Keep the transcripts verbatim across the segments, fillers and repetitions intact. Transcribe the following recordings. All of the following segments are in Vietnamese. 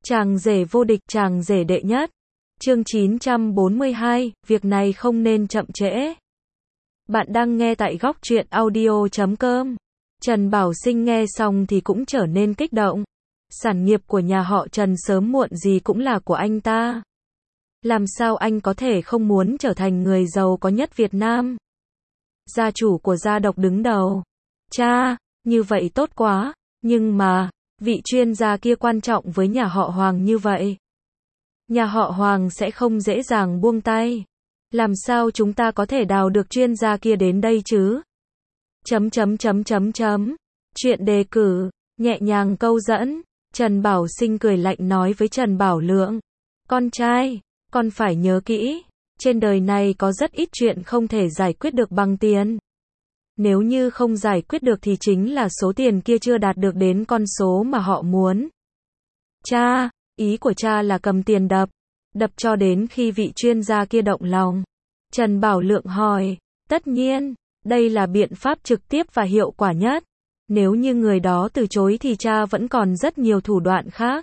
Chàng rể vô địch, chàng rể đệ nhất. Chương chín trăm bốn mươi hai, việc này không nên chậm trễ. Bạn đang nghe tại góc truyện audio chấm com. Trần Bảo Sinh nghe xong thì cũng trở nên kích động. Sản nghiệp của nhà họ Trần sớm muộn gì cũng là của anh ta. Làm sao anh có thể không muốn trở thành người giàu có nhất Việt Nam? Gia chủ của gia tộc đứng đầu. Cha, như vậy tốt quá, nhưng mà, vị chuyên gia kia quan trọng với nhà họ Hoàng như vậy. Nhà họ Hoàng sẽ không dễ dàng buông tay. Làm sao chúng ta có thể đào được chuyên gia kia đến đây chứ? Chấm chấm chấm chấm chấm. Chuyện đề cử, nhẹ nhàng câu dẫn. Trần Bảo Sinh cười lạnh nói với Trần Bảo Lượng. Con trai, con phải nhớ kỹ. Trên đời này có rất ít chuyện không thể giải quyết được bằng tiền. Nếu như không giải quyết được thì chính là số tiền kia chưa đạt được đến con số mà họ muốn. Cha, ý của cha là cầm tiền đập. Đập cho đến khi vị chuyên gia kia động lòng. Trần Bảo Lượng hỏi. Tất nhiên, đây là biện pháp trực tiếp và hiệu quả nhất. Nếu như người đó từ chối thì cha vẫn còn rất nhiều thủ đoạn khác.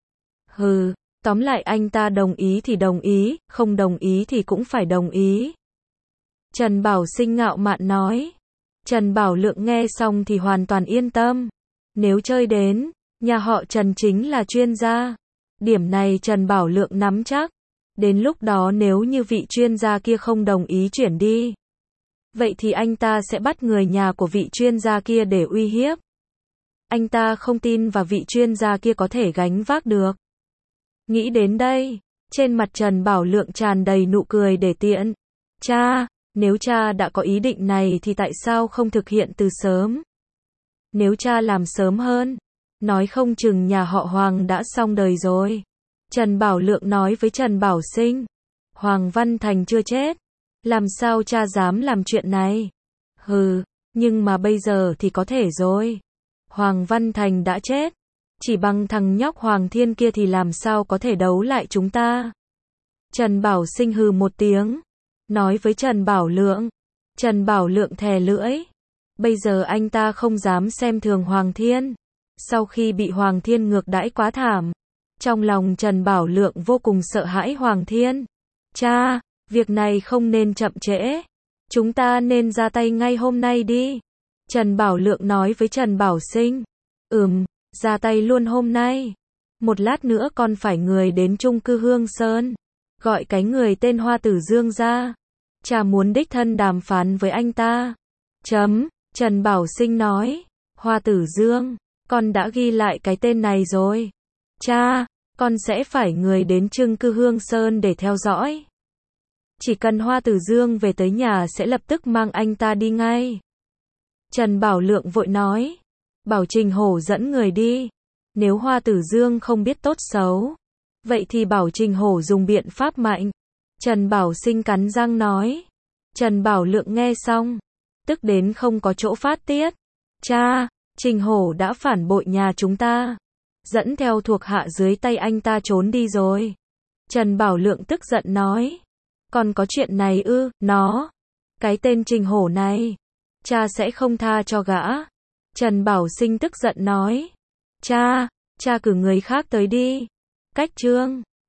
Hừ, tóm lại anh ta đồng ý thì đồng ý, không đồng ý thì cũng phải đồng ý. Trần Bảo Sinh ngạo mạn nói. Trần Bảo Lượng nghe xong thì hoàn toàn yên tâm. Nếu chơi đến, nhà họ Trần chính là chuyên gia. Điểm này Trần Bảo Lượng nắm chắc. Đến lúc đó nếu như vị chuyên gia kia không đồng ý chuyển đi, vậy thì anh ta sẽ bắt người nhà của vị chuyên gia kia để uy hiếp. Anh ta không tin và vị chuyên gia kia có thể gánh vác được. Nghĩ đến đây, trên mặt Trần Bảo Lượng tràn đầy nụ cười để tiện. Cha, nếu cha đã có ý định này thì tại sao không thực hiện từ sớm? Nếu cha làm sớm hơn, nói không chừng nhà họ Hoàng đã xong đời rồi. Trần Bảo Lượng nói với Trần Bảo Sinh. Hoàng Văn Thành chưa chết. Làm sao cha dám làm chuyện này? Hừ, nhưng mà bây giờ thì có thể rồi. Hoàng Văn Thành đã chết. Chỉ bằng thằng nhóc Hoàng Thiên kia thì làm sao có thể đấu lại chúng ta? Trần Bảo Sinh hừ một tiếng. Nói với Trần Bảo Lượng. Trần Bảo Lượng thè lưỡi. Bây giờ anh ta không dám xem thường Hoàng Thiên. Sau khi bị Hoàng Thiên ngược đãi quá thảm, trong lòng Trần Bảo Lượng vô cùng sợ hãi Hoàng Thiên. Cha, việc này không nên chậm trễ. Chúng ta nên ra tay ngay hôm nay đi. Trần Bảo Lượng nói với Trần Bảo Sinh. Ừm, ra tay luôn hôm nay. Một lát nữa con phải người đến chung cư Hương Sơn. Gọi cái người tên Hoa Tử Dương ra. Cha muốn đích thân đàm phán với anh ta. Chấm, Trần Bảo Sinh nói. Hoa Tử Dương, con đã ghi lại cái tên này rồi. Cha, con sẽ phải người đến chung cư Hương Sơn để theo dõi. Chỉ cần Hoa Tử Dương về tới nhà sẽ lập tức mang anh ta đi ngay. Trần Bảo Lượng vội nói. Bảo Trình Hổ dẫn người đi. Nếu Hoa Tử Dương không biết tốt xấu, vậy thì bảo Trình Hổ dùng biện pháp mạnh. Trần Bảo Sinh cắn răng nói. Trần Bảo Lượng nghe xong, tức đến không có chỗ phát tiết. Cha, Trình Hổ đã phản bội nhà chúng ta. Dẫn theo thuộc hạ dưới tay anh ta trốn đi rồi. Trần Bảo Lượng tức giận nói. Còn có chuyện này ư? Nó, cái tên Trình Hổ này, cha sẽ không tha cho gã. Trần Bảo Sinh tức giận nói. Cha, cha cử người khác tới đi. Cách trương,